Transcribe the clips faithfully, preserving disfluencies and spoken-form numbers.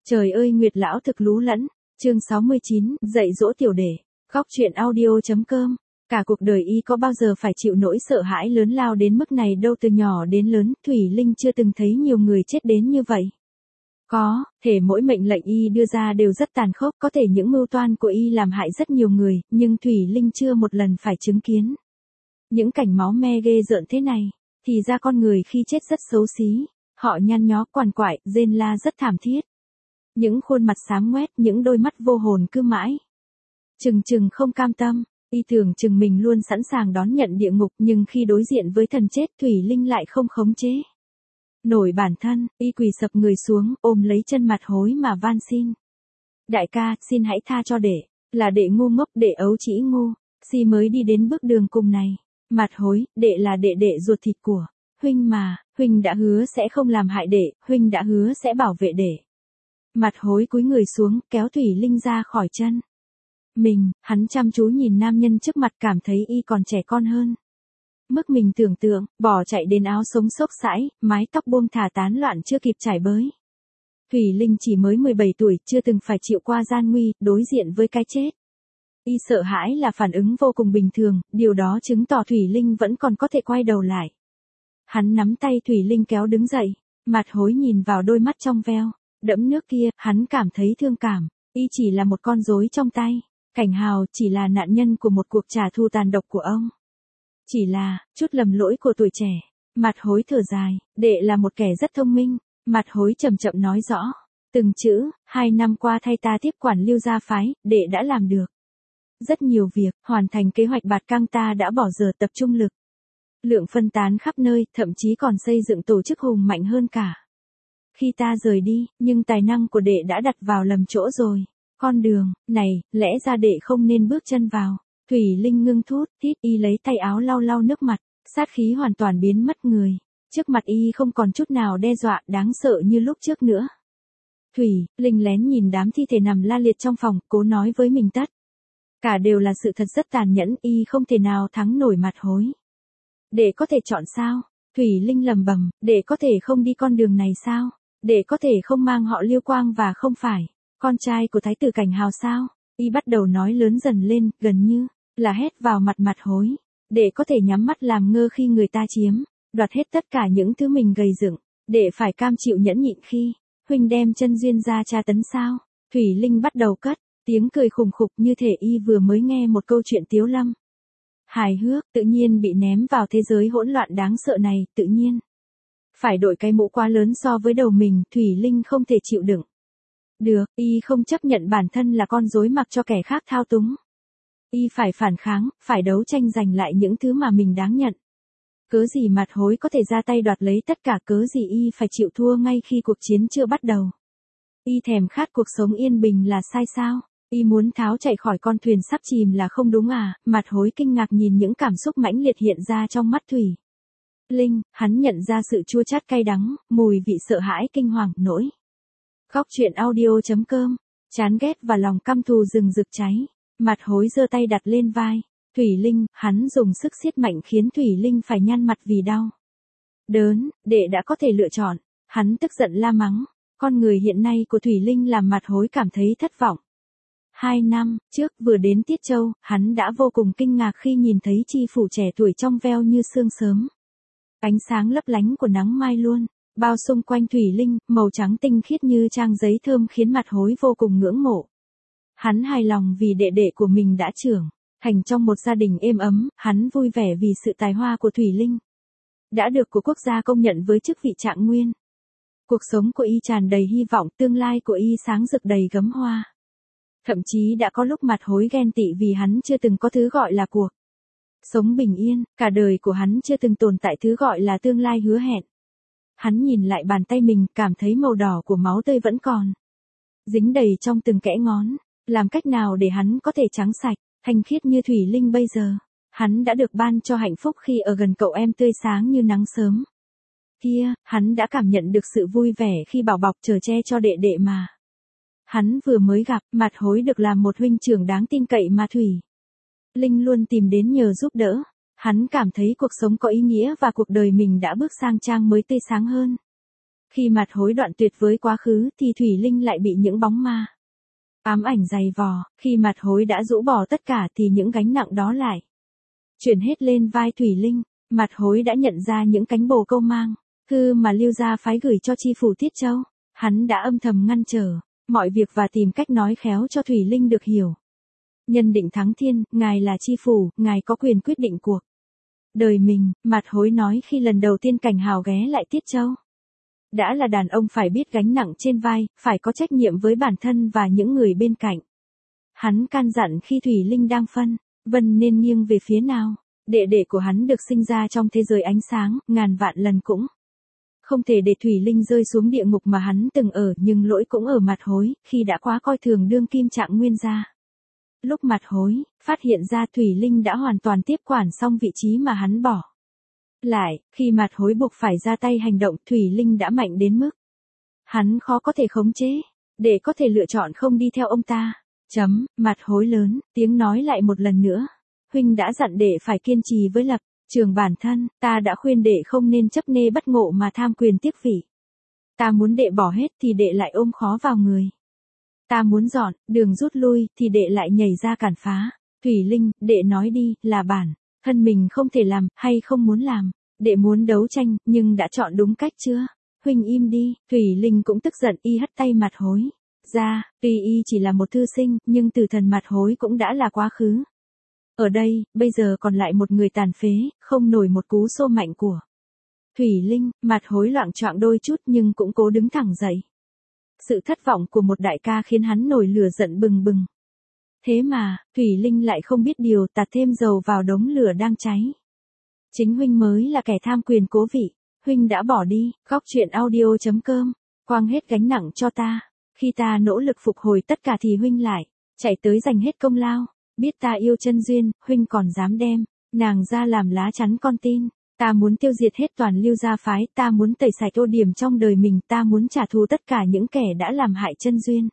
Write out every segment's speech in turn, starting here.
Trời ơi Nguyệt lão thực lú lẫn, chương sáu mươi chín, dạy dỗ tiểu đệ, khóc chuyện audio.com. Cả cuộc đời y có bao giờ phải chịu nỗi sợ hãi lớn lao đến mức này đâu, từ nhỏ đến lớn, Thủy Linh chưa từng thấy nhiều người chết đến như vậy. Có, thể mỗi mệnh lệnh y đưa ra đều rất tàn khốc, có thể những mưu toan của y làm hại rất nhiều người, nhưng Thủy Linh chưa một lần phải chứng kiến những cảnh máu me ghê rợn thế này. Thì ra con người khi chết rất xấu xí, họ nhăn nhó quằn quại, rên la rất thảm thiết. Những khuôn mặt xám ngoét, những đôi mắt vô hồn cứ mãi chừng chừng không cam tâm. Y tưởng chừng mình luôn sẵn sàng đón nhận địa ngục, nhưng khi đối diện với thần chết, Thủy Linh lại không khống chế nổi bản thân. Y quỳ sập người xuống, ôm lấy chân Mặt Hối mà van xin: đại ca, xin hãy tha cho đệ, là đệ ngu ngốc, đệ ấu trĩ ngu, si mới đi đến bước đường cùng này. Mặt Hối, đệ là đệ đệ ruột thịt của huynh mà, huynh đã hứa sẽ không làm hại đệ, huynh đã hứa sẽ bảo vệ đệ. Mặt Hối cúi người xuống, kéo Thủy Linh ra khỏi chân mình, hắn chăm chú nhìn nam nhân trước mặt, cảm thấy y còn trẻ con hơn mức mình tưởng tượng, bỏ chạy đến áo sống xốc xãi, mái tóc buông thả tán loạn chưa kịp trải bới. Thủy Linh chỉ mới mười bảy tuổi, chưa từng phải chịu qua gian nguy, đối diện với cái chết. Y sợ hãi là phản ứng vô cùng bình thường, điều đó chứng tỏ Thủy Linh vẫn còn có thể quay đầu lại. Hắn nắm tay Thủy Linh kéo đứng dậy, Mặt Hối nhìn vào đôi mắt trong veo đẫm nước kia, hắn cảm thấy thương cảm. Y chỉ là một con rối trong tay Cảnh Hào, chỉ là nạn nhân của một cuộc trả thù tàn độc của ông. Chỉ là chút lầm lỗi của tuổi trẻ. Mặt Hối thở dài, đệ là một kẻ rất thông minh. Mặt Hối chậm chậm nói rõ từng chữ, hai năm qua thay ta tiếp quản Lưu gia phái, đệ đã làm được rất nhiều việc, hoàn thành kế hoạch bạt căng, ta đã bỏ giờ tập trung lực lượng phân tán khắp nơi, thậm chí còn xây dựng tổ chức hùng mạnh hơn cả khi ta rời đi, nhưng tài năng của đệ đã đặt vào lầm chỗ rồi. Con đường này, lẽ ra đệ không nên bước chân vào. Thủy Linh ngưng thút thít, y lấy tay áo lau lau nước mặt, sát khí hoàn toàn biến mất người. Trước mặt y không còn chút nào đe dọa đáng sợ như lúc trước nữa. Thủy Linh lén nhìn đám thi thể nằm la liệt trong phòng, cố nói với mình tất cả đều là sự thật rất tàn nhẫn, y không thể nào thắng nổi Mặt Hối. Đệ có thể chọn sao? Thủy Linh lầm bầm, đệ có thể không đi con đường này sao? Đệ có thể không mang họ Liêu Quang và không phải con trai của Thái tử Cảnh Hào sao? Y bắt đầu nói lớn dần lên, gần như là hét vào mặt Mặt Hối. Đệ có thể nhắm mắt làm ngơ khi người ta chiếm đoạt hết tất cả những thứ mình gầy dựng. Đệ phải cam chịu nhẫn nhịn khi huynh đem chân duyên ra tra tấn sao? Thủy Linh bắt đầu cất tiếng cười khủng khục, như thể y vừa mới nghe một câu chuyện tiếu lâm hài hước, tự nhiên bị ném vào thế giới hỗn loạn đáng sợ này, tự nhiên phải đội cái mũ quá lớn so với đầu mình. Thủy Linh không thể chịu đựng được, y không chấp nhận bản thân là con rối mặc cho kẻ khác thao túng. Y phải phản kháng, phải đấu tranh giành lại những thứ mà mình đáng nhận. Cớ gì Mặt Hối có thể ra tay đoạt lấy tất cả, cớ gì y phải chịu thua ngay khi cuộc chiến chưa bắt đầu. Y thèm khát cuộc sống yên bình là sai sao? Y muốn tháo chạy khỏi con thuyền sắp chìm là không đúng à? Mặt Hối kinh ngạc nhìn những cảm xúc mãnh liệt hiện ra trong mắt Thủy Linh, hắn nhận ra sự chua chát cay đắng, mùi vị sợ hãi kinh hoàng, nỗi khóc chuyện audio.com, chán ghét và lòng căm thù rừng rực cháy. Mặt Hối giơ tay đặt lên vai Thủy Linh, hắn dùng sức siết mạnh khiến Thủy Linh phải nhăn mặt vì đau đớn. Đệ đã có thể lựa chọn. Hắn tức giận la mắng. Con người hiện nay của Thủy Linh làm Mặt Hối cảm thấy thất vọng. Hai năm trước vừa đến Tiết Châu, hắn đã vô cùng kinh ngạc khi nhìn thấy chi phủ trẻ tuổi trong veo như sương sớm. Ánh sáng lấp lánh của nắng mai luôn bao xung quanh Thủy Linh, màu trắng tinh khiết như trang giấy thơm khiến Mặt Hối vô cùng ngưỡng mộ. Hắn hài lòng vì đệ đệ của mình đã trưởng thành trong một gia đình êm ấm, hắn vui vẻ vì sự tài hoa của Thủy Linh đã được của quốc gia công nhận với chức vị trạng nguyên. Cuộc sống của y tràn đầy hy vọng, tương lai của y sáng rực đầy gấm hoa. Thậm chí đã có lúc Mặt Hối ghen tị vì hắn chưa từng có thứ gọi là cuộc sống bình yên, cả đời của hắn chưa từng tồn tại thứ gọi là tương lai hứa hẹn. Hắn nhìn lại bàn tay mình, cảm thấy màu đỏ của máu tươi vẫn còn dính đầy trong từng kẽ ngón. Làm cách nào để hắn có thể trắng sạch, thanh khiết như Thủy Linh bây giờ? Hắn đã được ban cho hạnh phúc khi ở gần cậu em tươi sáng như nắng sớm kia, hắn đã cảm nhận được sự vui vẻ khi bảo bọc chở che cho đệ đệ mà hắn vừa mới gặp. Mặt Hối được làm một huynh trưởng đáng tin cậy mà Thủy Linh luôn tìm đến nhờ giúp đỡ. Hắn cảm thấy cuộc sống có ý nghĩa và cuộc đời mình đã bước sang trang mới tươi sáng hơn. Khi mặt hối đoạn tuyệt với quá khứ thì Thủy Linh lại bị những bóng ma ám ảnh dày vò, khi mặt hối đã rũ bỏ tất cả thì những gánh nặng đó lại chuyển hết lên vai Thủy Linh. Mặt hối đã nhận ra những cánh bồ câu mang thư mà Lưu gia phái gửi cho chi phủ Tiết Châu. Hắn đã âm thầm ngăn trở mọi việc và tìm cách nói khéo cho Thủy Linh được hiểu. Nhân định thắng thiên, ngài là chi phủ, ngài có quyền quyết định cuộc đời mình, mặt hối nói khi lần đầu tiên Cảnh Hào ghé lại Tiết Châu. Đã là đàn ông phải biết gánh nặng trên vai, phải có trách nhiệm với bản thân và những người bên cạnh. Hắn can dặn khi Thủy Linh đang phân vân nên nghiêng về phía nào. Đệ đệ của hắn được sinh ra trong thế giới ánh sáng, ngàn vạn lần cũng không thể để Thủy Linh rơi xuống địa ngục mà hắn từng ở, nhưng lỗi cũng ở mặt hối, khi đã quá coi thường đương kim Trạng Nguyên gia. Lúc mặt hối phát hiện ra Thủy Linh đã hoàn toàn tiếp quản xong vị trí mà hắn bỏ lại, khi mặt hối buộc phải ra tay hành động, Thủy Linh đã mạnh đến mức hắn khó có thể khống chế, để có thể lựa chọn không đi theo ông ta. Chấm, mặt hối lớn, tiếng nói lại một lần nữa. Huynh đã dặn đệ phải kiên trì với lập trường bản thân, ta đã khuyên đệ không nên chấp nê bất ngộ mà tham quyền tiếc vị. Ta muốn đệ bỏ hết thì đệ lại ôm khó vào người. Ta muốn dọn đường rút lui thì đệ lại nhảy ra cản phá. Thủy Linh, đệ nói đi, là bản thân mình không thể làm, hay không muốn làm. Đệ muốn đấu tranh, nhưng đã chọn đúng cách chưa? Huynh im đi. Thủy Linh cũng tức giận, y hất tay mặt hối ra, tuy y chỉ là một thư sinh, nhưng từ thần mặt hối cũng đã là quá khứ. Ở đây, bây giờ còn lại một người tàn phế, không nổi một cú xô mạnh của Thủy Linh. Mặt hối loạng choạng đôi chút nhưng cũng cố đứng thẳng dậy. Sự thất vọng của một đại ca khiến hắn nổi lửa giận bừng bừng. Thế mà, Thủy Linh lại không biết điều, tạt thêm dầu vào đống lửa đang cháy. Chính huynh mới là kẻ tham quyền cố vị. Huynh đã bỏ đi. Góc truyện audio chấm com. Quăng hết gánh nặng cho ta. Khi ta nỗ lực phục hồi tất cả thì huynh lại chạy tới giành hết công lao. Biết ta yêu Chân Duyên, huynh còn dám đem nàng ra làm lá chắn con tin. Ta muốn tiêu diệt hết toàn Lưu gia phái, ta muốn tẩy sạch ô điểm trong đời mình, ta muốn trả thù tất cả những kẻ đã làm hại Chân Duyên.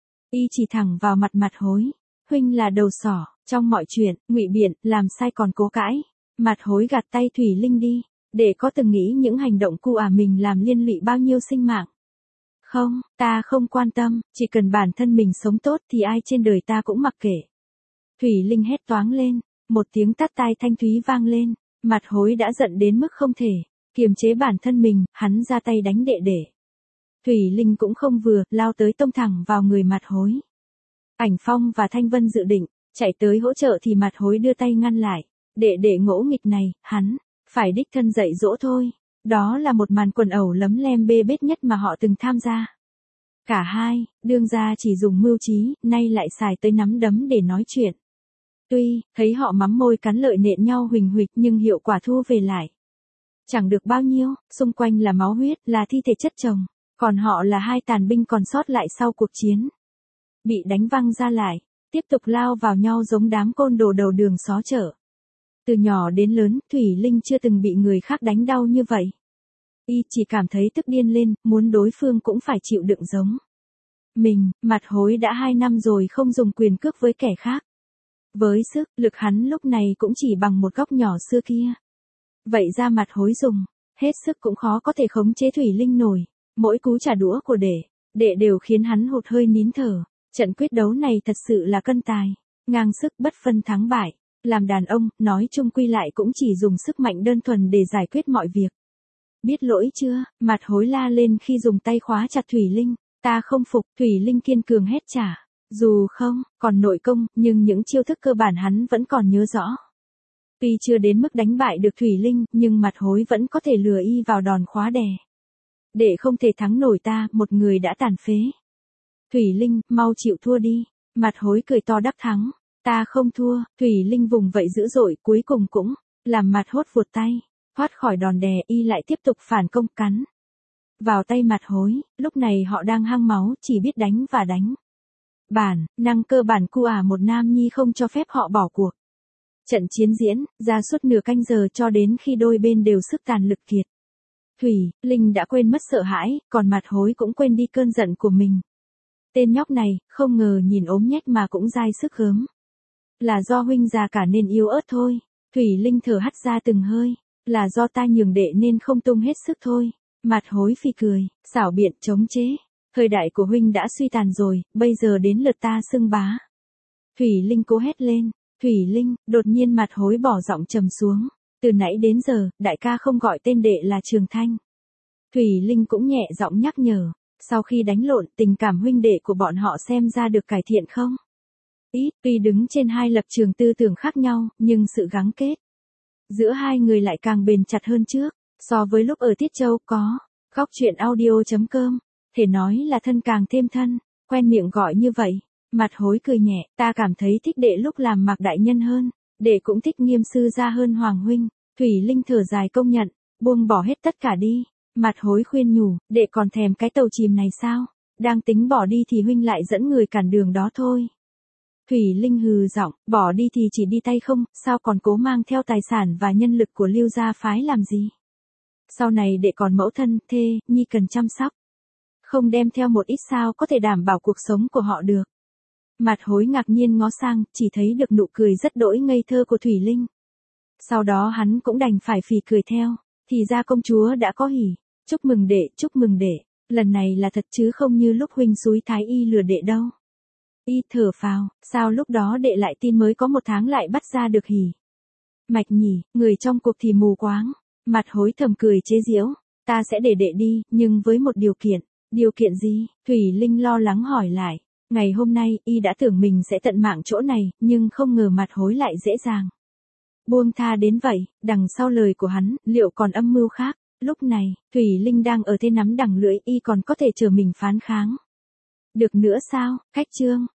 Y chỉ thẳng vào mặt mặt hối. Huynh là đầu sỏ trong mọi chuyện, ngụy biện, làm sai còn cố cãi. Mặt hối gạt tay Thủy Linh đi. Để có từng nghĩ những hành động cu ả mình làm liên lụy bao nhiêu sinh mạng. Không, ta không quan tâm, chỉ cần bản thân mình sống tốt thì ai trên đời ta cũng mặc kệ. Thủy Linh hét toáng lên, một tiếng tát tai thanh thúy vang lên, mặt hối đã giận đến mức không thể kiềm chế bản thân mình, hắn ra tay đánh đệ đệ. Thủy Linh cũng không vừa, lao tới tông thẳng vào người mặt hối. Ảnh Phong và Thanh Vân dự định chạy tới hỗ trợ thì mặt hối đưa tay ngăn lại. Đệ đệ ngỗ nghịch này, hắn phải đích thân dạy dỗ thôi. Đó là một màn quần ẩu lấm lem bê bết nhất mà họ từng tham gia. Cả hai, đương gia chỉ dùng mưu trí, nay lại xài tới nắm đấm để nói chuyện. Tuy, thấy họ mắm môi cắn lợi nện nhau huỳnh huỵch nhưng hiệu quả thu về lại chẳng được bao nhiêu, xung quanh là máu huyết, là thi thể chất chồng. Còn họ là hai tàn binh còn sót lại sau cuộc chiến. Bị đánh văng ra lại, tiếp tục lao vào nhau giống đám côn đồ đầu đường xó chợ. Từ nhỏ đến lớn, Thủy Linh chưa từng bị người khác đánh đau như vậy. Y chỉ cảm thấy tức điên lên, muốn đối phương cũng phải chịu đựng giống mình. Mặt hối đã hai năm rồi không dùng quyền cước với kẻ khác. Với sức, lực hắn lúc này cũng chỉ bằng một góc nhỏ xưa kia. Vậy ra mặt hối dùng hết sức cũng khó có thể khống chế Thủy Linh nổi. Mỗi cú trả đũa của đệ, đệ đều khiến hắn hụt hơi nín thở. Trận quyết đấu này thật sự là cân tài, ngang sức bất phân thắng bại. Làm đàn ông, nói chung quy lại cũng chỉ dùng sức mạnh đơn thuần để giải quyết mọi việc. Biết lỗi chưa? Mặt hối la lên khi dùng tay khóa chặt Thủy Linh. Ta không phục, Thủy Linh kiên cường hét trả. Dù không còn nội công, nhưng những chiêu thức cơ bản hắn vẫn còn nhớ rõ. Tuy chưa đến mức đánh bại được Thủy Linh, nhưng mặt hối vẫn có thể lừa y vào đòn khóa đè. Để không thể thắng nổi ta, một người đã tàn phế. Thủy Linh, mau chịu thua đi. Mặt hối cười to đắc thắng. Ta không thua. Thủy Linh vùng vẫy dữ dội, cuối cùng cũng làm mặt hốt vuột tay. Thoát khỏi đòn đè, y lại tiếp tục phản công cắn vào tay mặt hối. Lúc này họ đang hăng máu, chỉ biết đánh và đánh. Bản năng cơ bản cu ả một nam nhi không cho phép họ bỏ cuộc. Trận chiến diễn ra suốt nửa canh giờ cho đến khi đôi bên đều sức tàn lực kiệt. Thủy Linh đã quên mất sợ hãi, còn mặt hối cũng quên đi cơn giận của mình. Tên nhóc này, không ngờ nhìn ốm nhách mà cũng dai sức gớm. Là do huynh già cả nên yếu ớt thôi. Thủy Linh thở hắt ra từng hơi. Là do ta nhường đệ nên không tung hết sức thôi. Mặt hối phi cười, xảo biện chống chế. Thời đại của huynh đã suy tàn rồi, bây giờ đến lượt ta xưng bá. Thủy Linh cố hét lên. Thủy Linh, đột nhiên mặt hối bỏ giọng trầm xuống. Từ nãy đến giờ, đại ca không gọi tên đệ là Trường Thanh. Thủy Linh cũng nhẹ giọng nhắc nhở. Sau khi đánh lộn, tình cảm huynh đệ của bọn họ xem ra được cải thiện không? Ít, tuy đứng trên hai lập trường tư tưởng khác nhau, nhưng sự gắng kết giữa hai người lại càng bền chặt hơn trước, so với lúc ở Tiết Châu có. Góc truyện audio.com, thể nói là thân càng thêm thân, quen miệng gọi như vậy. Mặt hối cười nhẹ, ta cảm thấy thích đệ lúc làm Mạc đại nhân hơn, đệ cũng thích Nghiêm sư gia hơn Hoàng huynh. Thủy Linh thở dài công nhận, buông bỏ hết tất cả đi. Mặt hối khuyên nhủ, đệ còn thèm cái tàu chìm này sao? Đang tính bỏ đi thì huynh lại dẫn người cản đường đó thôi. Thủy Linh hừ giọng, bỏ đi thì chỉ đi tay không, sao còn cố mang theo tài sản và nhân lực của Lưu gia phái làm gì? Sau này đệ còn mẫu thân, thê, nhi cần chăm sóc. Không đem theo một ít sao có thể đảm bảo cuộc sống của họ được. Mặt hối ngạc nhiên ngó sang, chỉ thấy được nụ cười rất đỗi ngây thơ của Thủy Linh. Sau đó hắn cũng đành phải phì cười theo, thì ra công chúa đã có hỉ. Chúc mừng đệ, chúc mừng đệ, lần này là thật chứ không như lúc huynh xúi Thái Y lừa đệ đâu. Y thở phào, sao lúc đó đệ lại tin mới có một tháng lại bắt ra được hỉ. Mạch nhỉ, người trong cuộc thì mù quáng. Mặt hối thầm cười chế giễu, ta sẽ để đệ đi, nhưng với một điều kiện. Điều kiện gì? Thủy Linh lo lắng hỏi lại. Ngày hôm nay, y đã tưởng mình sẽ tận mạng chỗ này, nhưng không ngờ mặt hối lại dễ dàng buông tha đến vậy. Đằng sau lời của hắn, liệu còn âm mưu khác? Lúc này, Thủy Linh đang ở thế nắm đằng lưỡi, y còn có thể chờ mình phán kháng được nữa sao? Cách chương